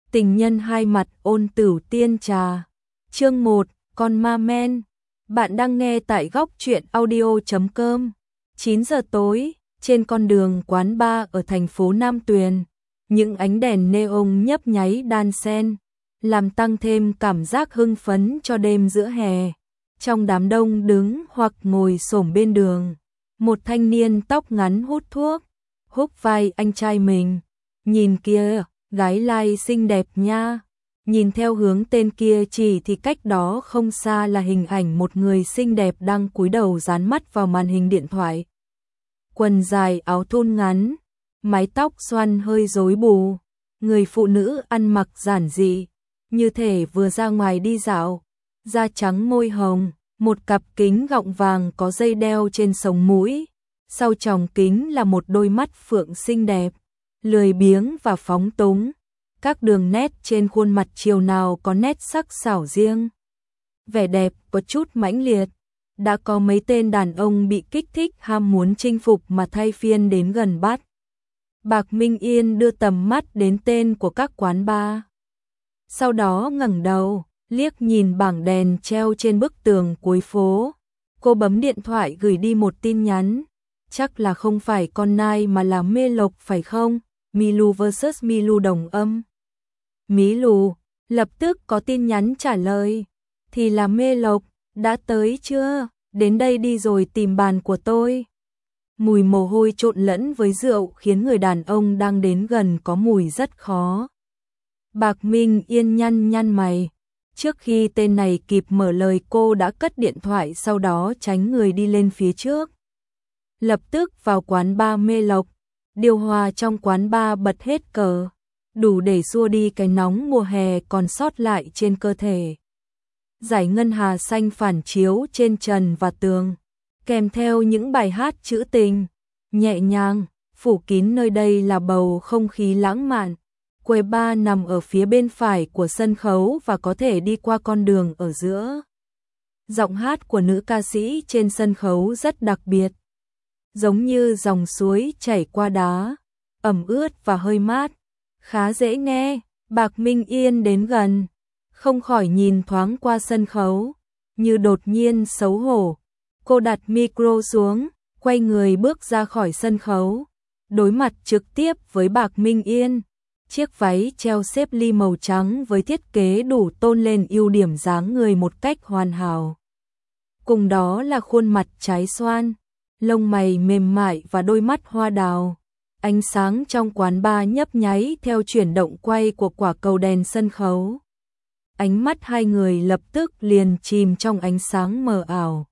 Tình nhân hai mặt ôn tửu tiên trà. Chương 1, con ma men. Bạn đang nghe tại góc truyện audio.com. 9 giờ tối, trên con đường quán bar ở thành phố Nam Tuyền, những ánh đèn neon nhấp nháy đan xen, làm tăng thêm cảm giác hưng phấn cho đêm giữa hè. Trong đám đông đứng hoặc ngồi xổm bên đường, một thanh niên tóc ngắn hút thuốc, húc vai anh trai mình. Nhìn kia, gái lai xinh đẹp nha. Nhìn theo hướng tên kia chỉ thì cách đó không xa là hình ảnh một người xinh đẹp đang cúi đầu dán mắt vào màn hình điện thoại. Quần dài áo thun ngắn, mái tóc xoăn hơi rối bù, người phụ nữ ăn mặc giản dị, như thể vừa ra ngoài đi dạo, da trắng môi hồng, một cặp kính gọng vàng có dây đeo trên sống mũi, sau tròng kính là một đôi mắt phượng xinh đẹp, lười biếng và phóng túng. Các đường nét trên khuôn mặt chiều nào có nét sắc sảo riêng. Vẻ đẹp có chút mãnh liệt. Đã có mấy tên đàn ông bị kích thích ham muốn chinh phục mà thay phiên đến gần bắt. Bạc Minh Yên đưa tầm mắt đến tên của các quán bar. Sau đó ngẩng đầu, liếc nhìn bảng đèn treo trên bức tường cuối phố. Cô bấm điện thoại gửi đi một tin nhắn. Chắc là không phải con nai mà là Mê Lộc phải không? Milu vs Milu đồng âm. Mí Lù, lập tức có tin nhắn trả lời. Thì là Mê Lộc, đã tới chưa? Đến đây đi rồi tìm bàn của tôi. Mùi mồ hôi trộn lẫn với rượu khiến người đàn ông đang đến gần có mùi rất khó. Bạc Minh Yên nhăn nhăn mày. Trước khi tên này kịp mở lời cô đã cất điện thoại, sau đó tránh người đi lên phía trước. Lập tức vào quán bar Mê Lộc. Điều hòa trong quán bar bật hết cờ, đủ để xua đi cái nóng mùa hè còn sót lại trên cơ thể. Dải ngân hà xanh phản chiếu trên trần và tường, kèm theo những bài hát trữ tình, nhẹ nhàng, phủ kín nơi đây là bầu không khí lãng mạn. Quầy bar nằm ở phía bên phải của sân khấu và có thể đi qua con đường ở giữa. Giọng hát của nữ ca sĩ trên sân khấu rất đặc biệt, giống như dòng suối chảy qua đá, ẩm ướt và hơi mát, khá dễ nghe. Bạc Minh Yên đến gần, không khỏi nhìn thoáng qua sân khấu, như đột nhiên xấu hổ. Cô đặt micro xuống, quay người bước ra khỏi sân khấu, đối mặt trực tiếp với Bạc Minh Yên. Chiếc váy treo xếp ly màu trắng với thiết kế đủ tôn lên ưu điểm dáng người một cách hoàn hảo. Cùng đó là khuôn mặt trái xoan, lông mày mềm mại và đôi mắt hoa đào. Ánh sáng trong quán bar nhấp nháy theo chuyển động quay của quả cầu đèn sân khấu. Ánh mắt hai người lập tức liền chìm trong ánh sáng mờ ảo.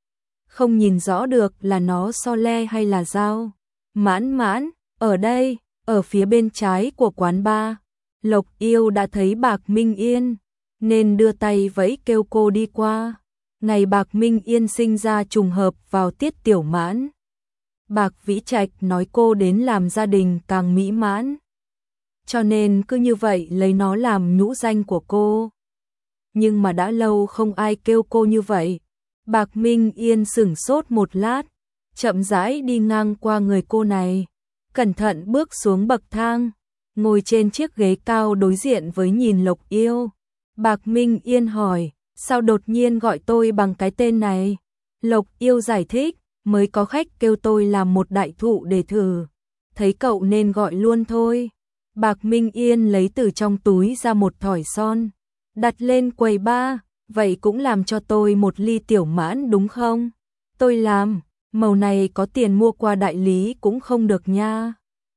Không nhìn rõ được là nó so le hay là dao. Mãn mãn, ở đây, ở phía bên trái của quán bar, Lộc Yêu đã thấy Bạc Minh Yên, nên đưa tay vẫy kêu cô đi qua. Ngày Bạc Minh Yên sinh ra trùng hợp vào tiết tiểu mãn. Bạc Vĩ Trạch nói cô đến làm gia đình càng mỹ mãn, cho nên cứ như vậy lấy nó làm nhũ danh của cô. Nhưng mà đã lâu không ai kêu cô như vậy. Bạc Minh Yên sửng sốt một lát, chậm rãi đi ngang qua người cô này, cẩn thận bước xuống bậc thang, ngồi trên chiếc ghế cao đối diện với nhìn Lộc Yêu. Bạc Minh Yên hỏi, sao đột nhiên gọi tôi bằng cái tên này? Lộc Yêu giải thích, mới có khách kêu tôi làm một đại thụ để thử, thấy cậu nên gọi luôn thôi. Bạc Minh Yên lấy từ trong túi ra một thỏi son, đặt lên quầy bar. Vậy cũng làm cho tôi một ly tiểu mãn đúng không? Tôi làm, màu này có tiền mua qua đại lý cũng không được nha.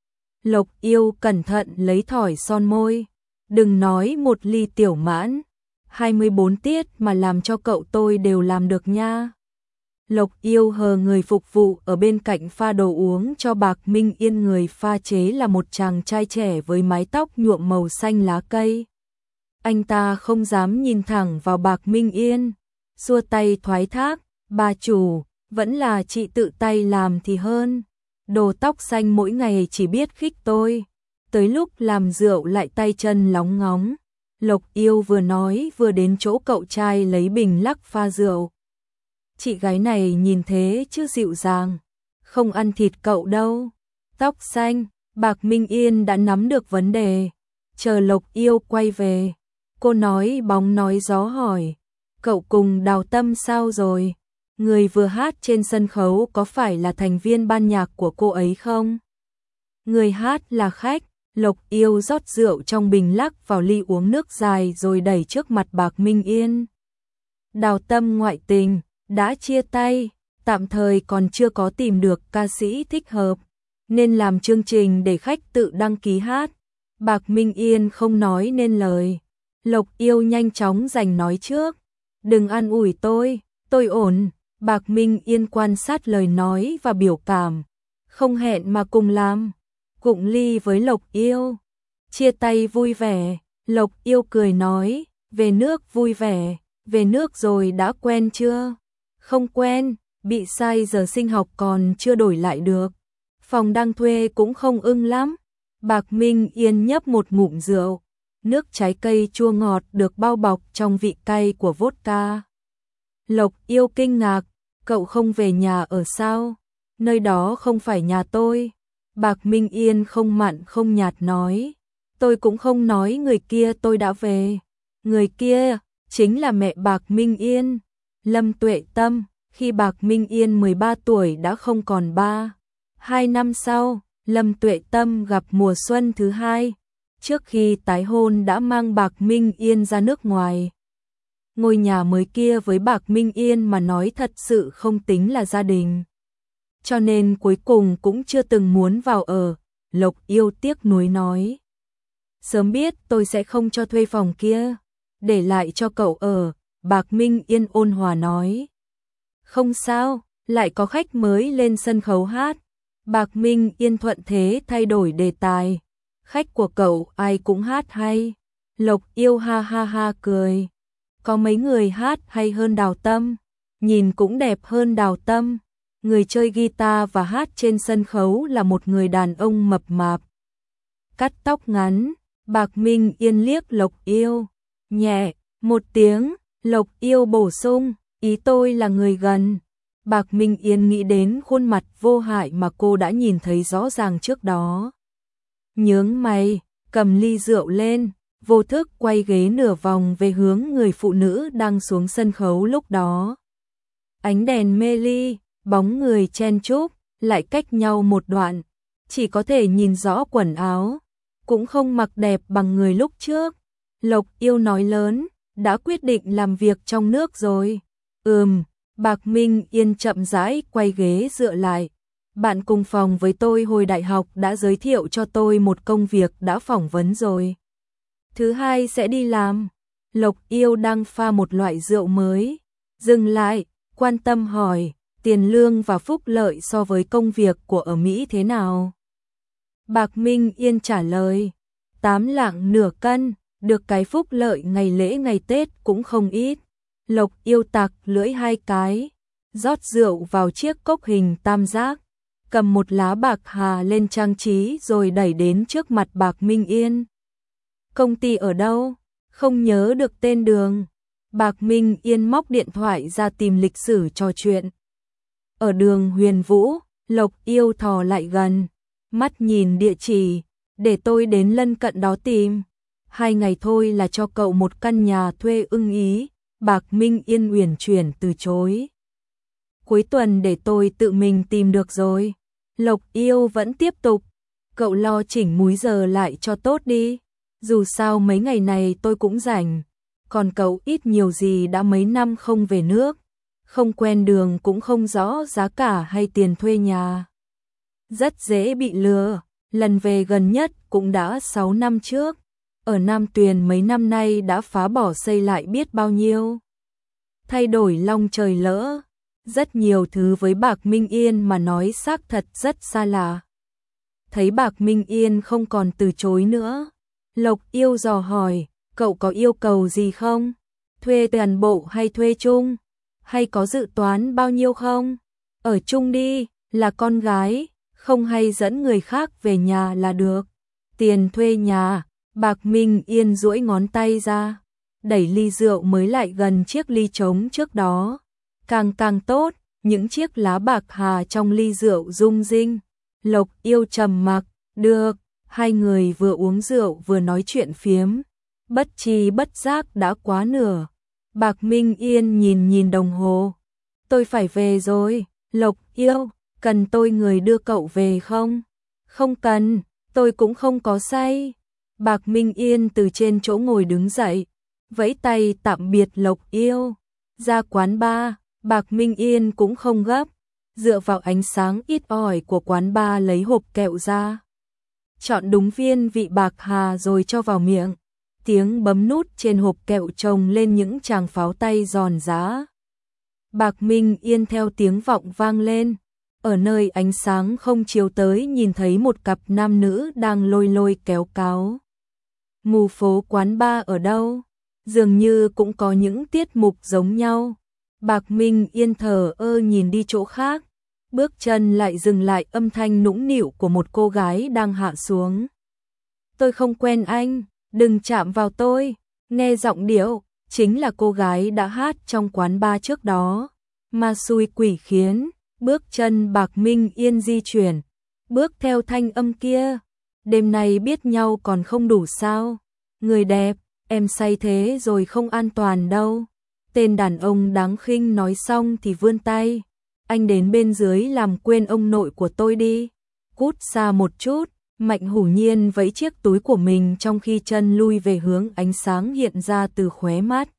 Lộc Yêu cẩn thận lấy thỏi son môi. Đừng nói một ly tiểu mãn, 24 tiết mà làm cho cậu tôi đều làm được nha. Lộc Yêu hờ người phục vụ ở bên cạnh pha đồ uống cho Bạc Minh Yên. Người pha chế là một chàng trai trẻ với mái tóc nhuộm màu xanh lá cây. Anh ta không dám nhìn thẳng vào Bạc Minh Yên, xua tay thoái thác, bà chủ, vẫn là chị tự tay làm thì hơn. Đồ tóc xanh mỗi ngày chỉ biết khích tôi, tới lúc làm rượu lại tay chân lóng ngóng. Lộc Yêu vừa nói vừa đến chỗ cậu trai lấy bình lắc pha rượu. Chị gái này nhìn thế chứ dịu dàng, không ăn thịt cậu đâu. Tóc xanh, Bạc Minh Yên đã nắm được vấn đề. Chờ Lộc Yêu quay về, cô nói bóng nói gió hỏi, cậu cùng Đào Tâm sao rồi? Người vừa hát trên sân khấu có phải là thành viên ban nhạc của cô ấy không? Người hát là khách. Lộc Yêu rót rượu trong bình lắc vào ly uống nước dài rồi đẩy trước mặt Bạc Minh Yên. Đào Tâm ngoại tình, đã chia tay, tạm thời còn chưa có tìm được ca sĩ thích hợp, nên làm chương trình để khách tự đăng ký hát. Bạc Minh Yên không nói nên lời. Lộc Yêu nhanh chóng giành nói trước. Đừng an ủi tôi ổn. Bạc Minh Yên quan sát lời nói và biểu cảm, không hẹn mà cùng làm. Cụng ly với Lộc Yêu. Chia tay vui vẻ, Lộc Yêu cười nói, về nước vui vẻ, về nước rồi đã quen chưa? Không quen, bị sai giờ sinh học còn chưa đổi lại được. Phòng đang thuê cũng không ưng lắm. Bạc Minh Yên nhấp một ngụm rượu, nước trái cây chua ngọt được bao bọc trong vị cay của vodka. Lộc Yêu kinh ngạc, cậu không về nhà ở sao? Nơi đó không phải nhà tôi. Bạc Minh Yên không mặn không nhạt nói, tôi cũng không nói người kia tôi đã về. Người kia chính là mẹ Bạc Minh Yên, Lâm Tuệ Tâm, khi Bạc Minh Yên 13 tuổi đã không còn ba. 2 năm sau, Lâm Tuệ Tâm gặp mùa xuân thứ hai, trước khi tái hôn đã mang Bạc Minh Yên ra nước ngoài. Ngôi nhà mới kia với Bạc Minh Yên mà nói thật sự không tính là gia đình, cho nên cuối cùng cũng chưa từng muốn vào ở. Lộc Yêu tiếc nuối nói, sớm biết tôi sẽ không cho thuê phòng kia, để lại cho cậu ở. Bạc Minh Yên ôn hòa nói, không sao, lại có khách mới lên sân khấu hát. Bạc Minh Yên thuận thế thay đổi đề tài, khách của cậu ai cũng hát hay. Lộc Yêu ha ha ha cười, có mấy người hát hay hơn Đào Tâm, nhìn cũng đẹp hơn Đào Tâm. Người chơi guitar và hát trên sân khấu là một người đàn ông mập mạp, cắt tóc ngắn. Bạc Minh Yên liếc Lộc Yêu, nhẹ một tiếng. Lộc Yêu bổ sung, ý tôi là người gần. Bạc Minh Yên nghĩ đến khuôn mặt vô hại mà cô đã nhìn thấy rõ ràng trước đó. Nhướng mày, cầm ly rượu lên, vô thức quay ghế nửa vòng về hướng người phụ nữ đang xuống sân khấu lúc đó. Ánh đèn mê ly, bóng người chen chúc, lại cách nhau một đoạn, chỉ có thể nhìn rõ quần áo, cũng không mặc đẹp bằng người lúc trước. Lộc Yêu nói lớn, đã quyết định làm việc trong nước rồi. Bạc Minh Yên chậm rãi quay ghế dựa lại. Bạn cùng phòng với tôi hồi đại học đã giới thiệu cho tôi một công việc đã phỏng vấn rồi. Thứ hai sẽ đi làm. Lộc Yêu đang pha một loại rượu mới, dừng lại, quan tâm hỏi, tiền lương và phúc lợi so với công việc của ở Mỹ thế nào? Bạc Minh Yên trả lời, 8 lạng nửa cân, được cái phúc lợi ngày lễ ngày Tết cũng không ít. Lộc Yêu tặc lưỡi 2 cái, rót rượu vào chiếc cốc hình tam giác, cầm một lá bạc hà lên trang trí rồi đẩy đến trước mặt Bạc Minh Yên. Công ty ở đâu? Không nhớ được tên đường. Bạc Minh Yên móc điện thoại ra tìm lịch sử trò chuyện. Ở đường Huyền Vũ. Lộc Yêu thò lại gần, mắt nhìn địa chỉ, để tôi đến lân cận đó tìm. 2 ngày thôi là cho cậu một căn nhà thuê ưng ý. Bạc Minh Yên uyển chuyển từ chối. Cuối tuần để tôi tự mình tìm được rồi. Lộc Yêu vẫn tiếp tục, cậu lo chỉnh múi giờ lại cho tốt đi. Dù sao mấy ngày này tôi cũng rảnh, còn cậu ít nhiều gì đã mấy năm không về nước, không quen đường cũng không rõ giá cả hay tiền thuê nhà. Rất dễ bị lừa, lần về gần nhất cũng đã 6 năm trước. Ở Nam Tuyền mấy năm nay đã phá bỏ xây lại biết bao nhiêu. Thay đổi long trời lỡ, rất nhiều thứ với Bạc Minh Yên mà nói xác thật rất xa lạ. Thấy Bạc Minh Yên không còn từ chối nữa, Lộc Yêu dò hỏi, cậu có yêu cầu gì không? Thuê toàn bộ hay thuê chung? Hay có dự toán bao nhiêu không? Ở chung đi, là con gái, không hay dẫn người khác về nhà là được. Tiền thuê nhà. Bạc Minh Yên duỗi ngón tay ra, đẩy ly rượu mới lại gần chiếc ly trống trước đó. Càng tốt, những chiếc lá bạc hà trong ly rượu rung rinh. Lộc Yêu trầm mặc, được, Hai người vừa uống rượu vừa nói chuyện phiếm, bất tri bất giác đã quá nửa. Bạc Minh Yên nhìn nhìn đồng hồ. Tôi phải về rồi, Lộc yêu, cần tôi người đưa cậu về không? Không cần, tôi cũng không có say. Bạc Minh Yên từ trên chỗ ngồi đứng dậy, vẫy tay tạm biệt Lộc yêu. Ra quán bar, Bạc Minh Yên cũng không gấp, dựa vào ánh sáng ít ỏi của quán bar lấy hộp kẹo ra. Chọn đúng viên vị bạc hà rồi cho vào miệng. Tiếng bấm nút trên hộp kẹo chồng lên những tràng pháo tay giòn giã. Bạc Minh Yên theo tiếng vọng vang lên. Ở nơi ánh sáng không chiếu tới nhìn thấy một cặp nam nữ đang lôi lôi kéo cáo. Mù phố quán bar ở đâu? Dường như cũng có những tiết mục giống nhau. Bạc Minh Yên thờ ơ nhìn đi chỗ khác. Bước chân lại dừng lại âm thanh nũng nịu của một cô gái đang hạ xuống. Tôi không quen anh, đừng chạm vào tôi. Nghe giọng điệu, chính là cô gái đã hát trong quán bar trước đó. Ma xui quỷ khiến, bước chân Bạc Minh Yên di chuyển, bước theo thanh âm kia. Đêm nay biết nhau còn không đủ sao? Người đẹp, em say thế rồi không an toàn đâu. Tên đàn ông đáng khinh nói xong thì vươn tay. Anh đến bên dưới làm quên ông nội của tôi đi. Cút xa một chút. Mạnh Hủ Nhiên vẫy chiếc túi của mình trong khi chân lui về hướng ánh sáng hiện ra từ khóe mắt.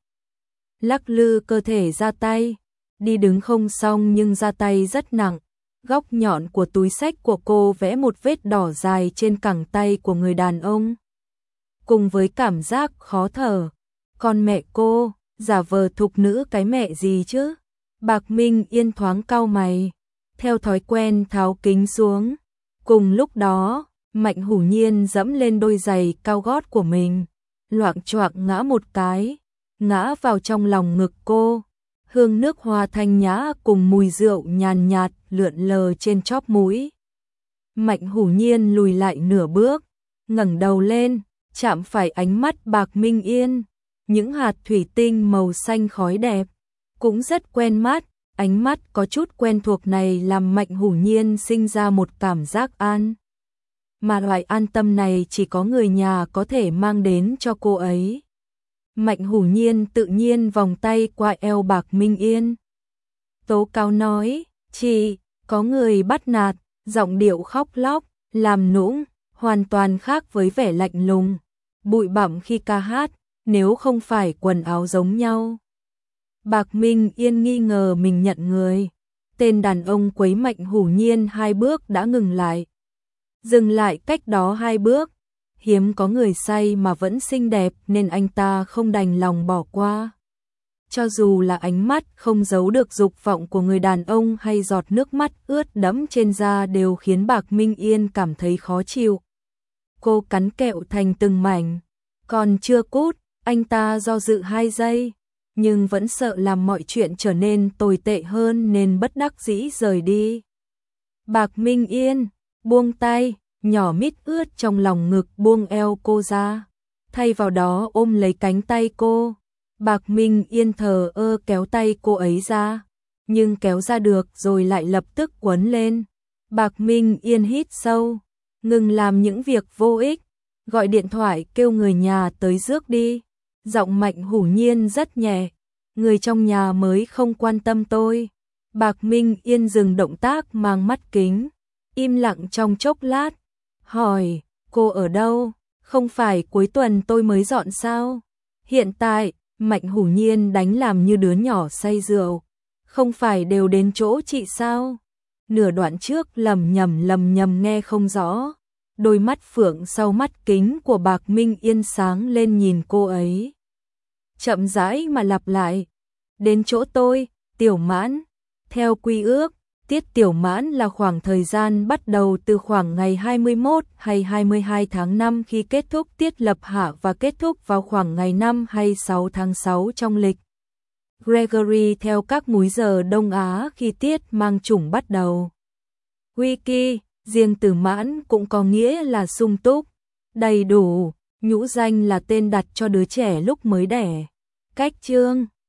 Lắc lư cơ thể ra tay. Đi đứng không xong nhưng ra tay rất nặng. Góc nhọn của túi xách của cô vẽ một vết đỏ dài trên cẳng tay của người đàn ông. Cùng với cảm giác khó thở. Con mẹ cô, giả vờ thục nữ cái mẹ gì chứ? Bạc Minh Yên thoáng cau mày. Theo thói quen tháo kính xuống. Cùng lúc đó, Mạnh Hủ Nhiên dẫm lên đôi giày cao gót của mình. Loạng choạng ngã một cái. Ngã vào trong lòng ngực cô. Hương nước hoa thanh nhã cùng mùi rượu nhàn nhạt lượn lờ trên chóp mũi. Mạnh Hủ Nhiên lùi lại nửa bước, ngẩng đầu lên, chạm phải ánh mắt Bạc Minh Yên. Những hạt thủy tinh màu xanh khói đẹp, cũng rất quen mắt. Ánh mắt có chút quen thuộc này làm Mạnh Hủ Nhiên sinh ra một cảm giác an. Mà loại an tâm này chỉ có người nhà có thể mang đến cho cô ấy. Mạnh Hủ Nhiên tự nhiên vòng tay qua eo Bạc Minh Yên. Tố cáo nói, chị, có người bắt nạt, giọng điệu khóc lóc, làm nũng, hoàn toàn khác với vẻ lạnh lùng, bụi bặm khi ca hát, nếu không phải quần áo giống nhau. Bạc Minh Yên nghi ngờ mình nhận người. Tên đàn ông quấy Mạnh Hủ Nhiên 2 bước đã ngừng lại. Dừng lại cách đó 2 bước. Hiếm có người say mà vẫn xinh đẹp nên anh ta không đành lòng bỏ qua. Cho dù là ánh mắt không giấu được dục vọng của người đàn ông hay giọt nước mắt ướt đẫm trên da đều khiến Bạc Minh Yên cảm thấy khó chịu. Cô cắn kẹo thành từng mảnh. Còn chưa cút, anh ta do dự 2 giây. Nhưng vẫn sợ làm mọi chuyện trở nên tồi tệ hơn nên bất đắc dĩ rời đi. Bạc Minh Yên, buông tay. Nhỏ mít ướt trong lòng ngực buông eo cô ra, thay vào đó ôm lấy cánh tay cô. Bạc Minh Yên thờ ơ kéo tay cô ấy ra, nhưng kéo ra được rồi lại lập tức quấn lên. Bạc Minh Yên hít sâu, ngừng làm những việc vô ích, gọi điện thoại kêu người nhà tới rước đi. Giọng Mạnh Hủ Nhiên rất nhẹ, người trong nhà mới không quan tâm tôi. Bạc Minh Yên dừng động tác mang mắt kính, im lặng trong chốc lát. Hỏi, cô ở đâu? Không phải cuối tuần tôi mới dọn sao? Hiện tại, Mạnh Hủ Nhiên đánh làm như đứa nhỏ say rượu. Không phải đều đến chỗ chị sao? Nửa đoạn trước lầm nhầm nghe không rõ. Đôi mắt phượng sau mắt kính của Bạc Minh Yên sáng lên nhìn cô ấy. Chậm rãi mà lặp lại. Đến chỗ tôi, Tiểu Mãn. Theo quy ước, tiết Tiểu Mãn là khoảng thời gian bắt đầu từ khoảng ngày 21 hay 22 tháng 5 khi kết thúc tiết lập hạ và kết thúc vào khoảng ngày 5 hay 6 tháng 6 trong lịch Gregory theo các múi giờ Đông Á khi tiết mang chủng bắt đầu. Wiki, riêng từ mãn cũng có nghĩa là sung túc, đầy đủ, nhũ danh là tên đặt cho đứa trẻ lúc mới đẻ. Cách chương